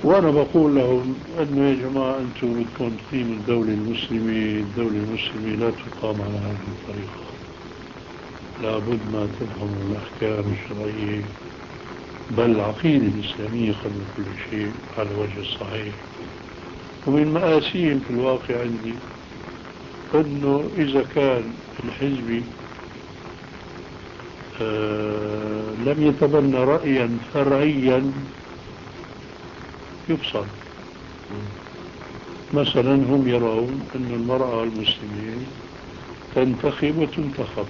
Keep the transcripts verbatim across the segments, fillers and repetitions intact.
وأنا بقول لهم أنه يا جماعة أنتم بدكم تقيموا الدولة المسلمة، الدولة المسلمة لا تقام على هذه الطريقة، لابد ما تفهموا الأحكام الشرعية بل العقيدة الإسلامية قبل كل شيء على وجه الصحيح. ومن مآسيهم في الواقع عندي أنه إذا كان الحزبي آه لم يتبنى رأيا فرعيا يفصل. مثلا هم يرون أن المرأة المسلمين تنتخب وتنتخب،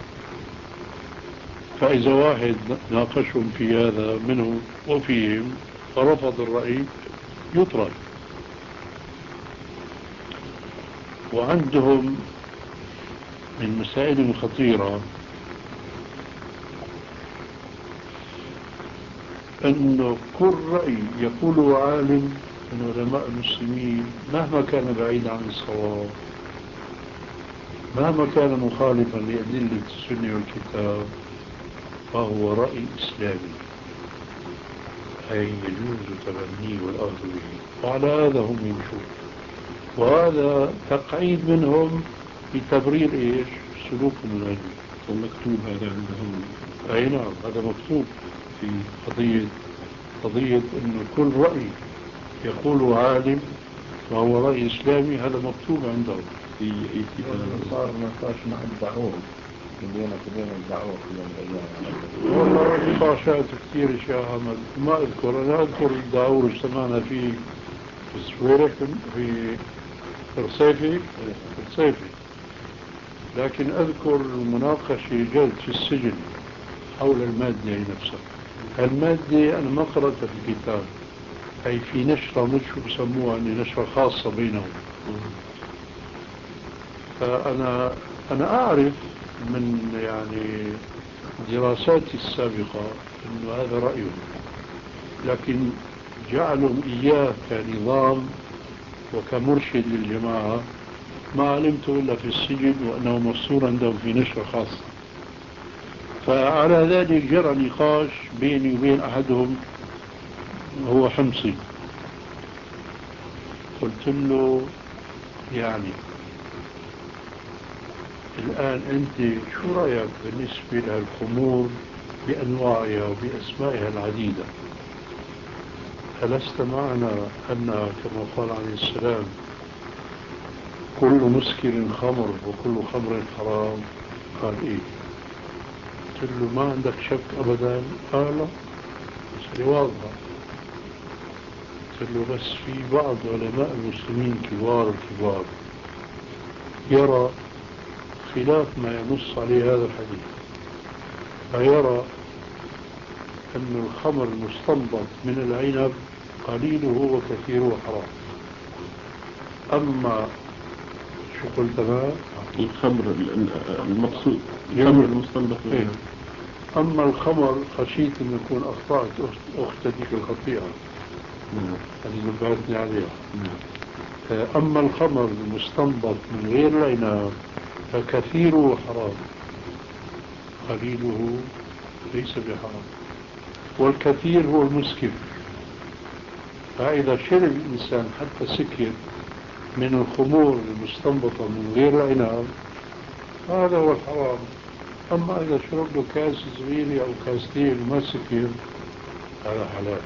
فإذا واحد ناقشهم في هذا منهم وفيهم فرفض الرأي يطرد. وعندهم من مسائل خطيرة أنه كل رأي يقوله عالم من علماء المسلمين مهما كان بعيد عن الصواب، مهما كان مخالفا لأدلة السنة والكتاب، فهو رأي إسلامي، أي يجوز تبنيه والأخذ به، وعلى هذا هم يمشون. وهذا تقعيد منهم بتبرير إيش؟ سلوكهم العلمي. ومكتوب هذا عندهم. أي نعم، هذا مكتوب في قضية قضية أنه كل رأي يقوله عالم وهو رأي إسلامي، هذا مكتوب عندهم. في كتاب صار نقاش مع الدعوة بينك وبين الدعوة في يوم من الأيام. والله نقاشات كثير يا أحمد، ما أذكر. أنا أذكر الدعوة اللي اجتمعنا فيه في السويرة في رصيفي رصيفي لكن أذكر المناقشة جلد في السجن حول المادة نفسها. المادة أنا ما قرأتها في الكتاب، أي في نشرة مش بسموها أن نشرة خاصة بينهم. فأنا أنا أعرف من يعني دراساتي السابقة أنه هذا رأيهم، لكن جعلهم إياه كنظام وكمرشد للجماعة ما علمته إلا في السجن، وأنه مفصول عندهم في نشرة خاصة. فعلى ذلك جرى نقاش بيني وبين أحدهم هو حمصي. قلت له يعني الآن أنت شو رأيك بالنسبة للخمور بأنواعها وبأسمائها العديدة؟ ألست معنا أن كما قال عليه السلام كل مسكر خمر وكل خمر حرام؟ قال إيه؟ قلت له ما عندك شك أبدا؟ قال لا، بس واضحة. قلت له بس في بعض علماء المسلمين كبار الكبار يرى خلاف ما ينص عليه هذا الحديث، فيرى أن الخمر المستنبط من العنب قليله وكثيره حرام. أما شو قلت ما؟ الخمر المقصود الخمر المستنبط إيه؟ أما الخمر خشيت أن يكون أخطأت أختك الخطيئة اللي نبهتني عليها. أما الخمر المستنبط من غير العنب فكثيره حرام، قليله ليس بحرام، والكثير هو المسكر. فإذا شرب الإنسان حتى سكر من الخمور المستنبطة من غير العنب هذا هو الحرام. أما إذا شرب له كاس صغير أو كاستين وما سكر هذا حلال.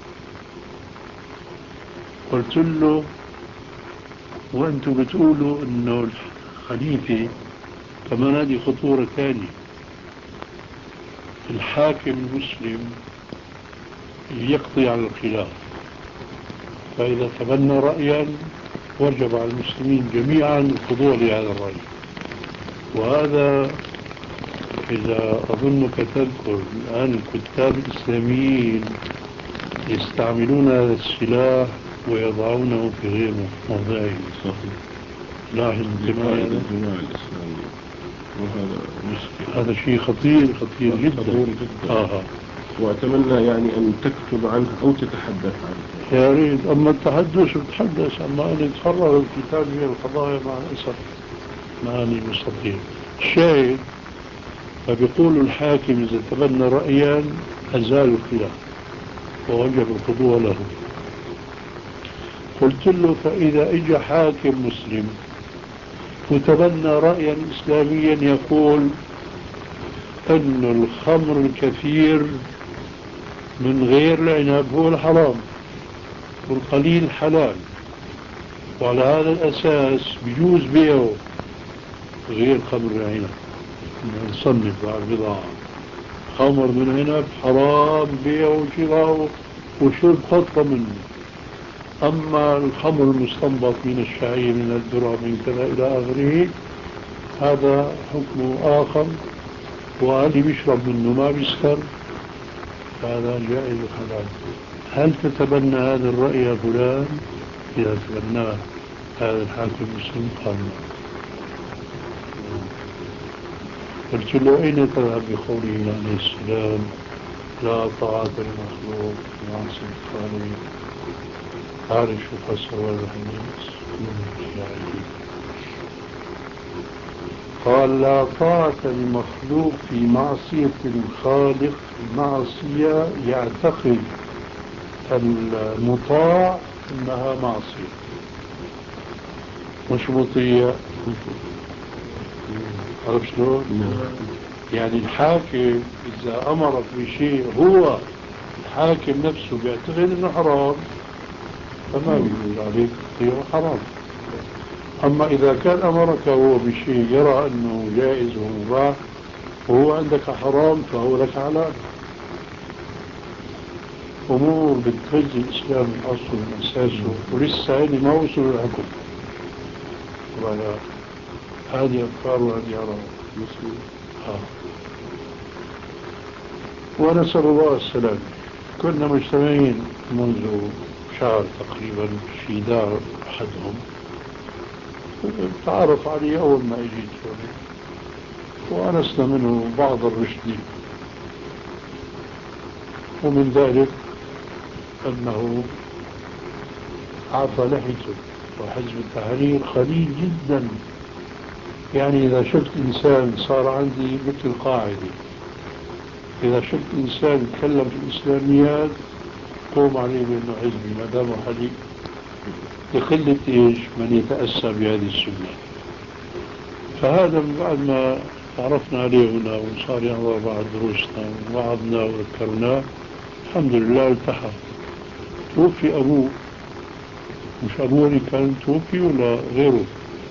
قلت له وأنتم بتقولوا إنه الخليفة كمان هذه خطورة ثانية، الحاكم المسلم يقضي على الخلاف، فإذا تبنى رأيا وجب على المسلمين جميعا الخضوع لهذا الرأي. وهذا إذا أظنك تذكر الآن الكتاب الإسلاميين يستعملون هذا السلاح ويضعونه في غير موضعه. لاحظ الجماعة الإسلامية، وهذا مشكلة. هذا شيء خطير خطير جدا, خطير جدا. آه. وأتمنى يعني أن تكتب عنه أو تتحدث عنه. يا ريت. أما التحدث بتحدث، أما أن يتخرج الكتاب من القضايا مع الأسف ماني مستطيع. الشاهد فبيقول الحاكم إذا تبنى رأيا أزال الخلاف ووجب الخضوع له. قلت له فإذا اجى حاكم مسلم وتبنى رأيا إسلاميا يقول أن الخمر الكثير من غير العنب هو الحرام والقليل حلال، وعلى هذا الأساس بيجوز بيعه غير خمر العنب، نصنف على البضاعة خمر من عنب حرام بيعه وشراءه وشرب خطة منه، أما الخمر المستنبط من الشعير من الذرة من كذا إلى آخره هذا حكم آخر، واللي بيشرب منه ما بيسكر هذا جائز وحلال. هل تتبنى هذا الرأي يا فلان؟ إذا تبناه هذا الحاكم المسلم قال قلت له أين تذهب بقوله عليه السلام لا طاعة لمخلوق في معصية الخالق؟ عارف شو فسر هذا الحديث؟ قال لا طاعة لمخلوق في معصية الخالق، معصية يعتقد المطاع انها معصية مش مطيع. عرفت شلون؟ يعني الحاكم اذا امرك بشيء هو الحاكم نفسه بيعتقد انه حرام فما بيقول عليك تطيعه حرام. اما اذا كان امرك هو بشيء يرى انه جائز ومباح وهو عندك حرام فهو لك حلال. امور بتغذي الاسلام من اصله من اساسه ولسه هذه ما وصلوا للحكم. ولا هذه افكار وهذه اراء مسلم. اه ونسال الله السلامه. كنا مجتمعين منذ شهر تقريبا في دار احدهم، تعرف علي اول ما اجيت وانسنا منه بعض الرشد، ومن ذلك أنه عفى لحيته وحزب التحرير قليل جدا. يعني إذا شفت إنسان صار عندي مثل قاعدة، إذا شفت إنسان يتكلم في الإسلاميات قوم عليه بأنه حزبي ما دام حليب، لقلة إيش من يتأسى بهذه السنة. فهذا من بعد ما تعرفنا عليه هنا وصار يحضر بعض دروسنا ووعظنا وذكرناه الحمد لله التحى. توفي أبوه، مش أبوه اللي كان توفي ولا غيره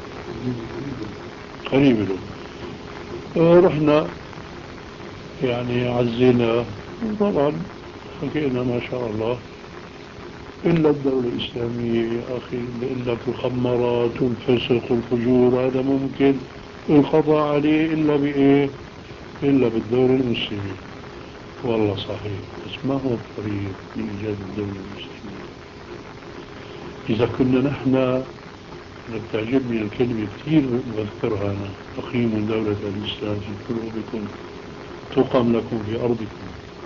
قريب له. رحنا يعني عزينا طبعا حكينا ما شاء الله إلا الدولة الإسلامية يا أخي إلا في الخمرات والفسق والفجور هذا ممكن القضاء عليه إلا بإيه؟ إلا بالدولة المسلمة. والله صحيح، بس ما هو الطريق لإيجاد الدولة المسلمة. إذا كنا نحن بتعجبني الكلمة كثير بذكرها أنا، أقيموا دولة الإسلام في قلوبكم تقم لكم في أرضكم.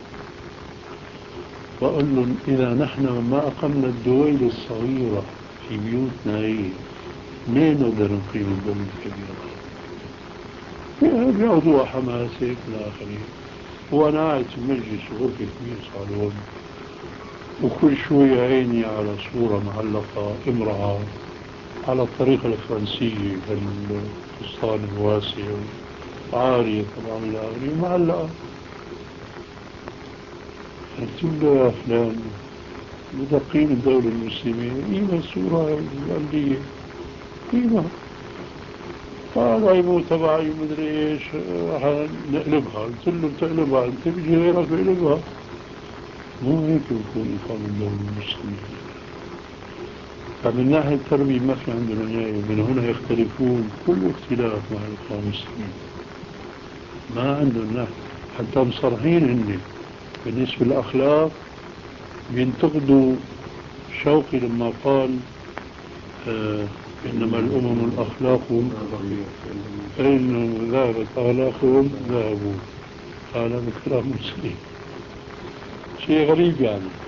وأقول لهم إذا نحن ما أقمنا الدول الصغيرة في بيوتنا هي منين نقدر نقيم الدولة الكبيرة؟ بيعودوها حماسة إلى آخره. وأنا قاعد في المجلس غرفة كبير صالون وكل شوية عيني على صورة معلقة امرأة على الطريقة الفرنسية بالفستان الواسع عارية طبعا إلى آخره معلقة. قلت له يا فلان بدي أقيم الدولة المسلمة قيمة الصورة الأندية قيمة. قال هاي مو تبعي مدري ايش راح نقلبها. قلت له بتقلبها انت بيجي غيرك بيقلبها. مو هيك بكون إقامة الدولة المسلمة. فمن ناحية التربية ما في عندنا نهاية، من هنا يختلفون كل اختلاف مع الإخوان المسلمين ما عندهم نهاية. حتى مصرحين هن بالنسبة للأخلاق بينتقدوا شوقي لما قال آه إنما الأمم الأخلاق فإنهم ذهبت أخلاقهم ذهبوا. قال هذا كلام مسلم شيء غريب يعني.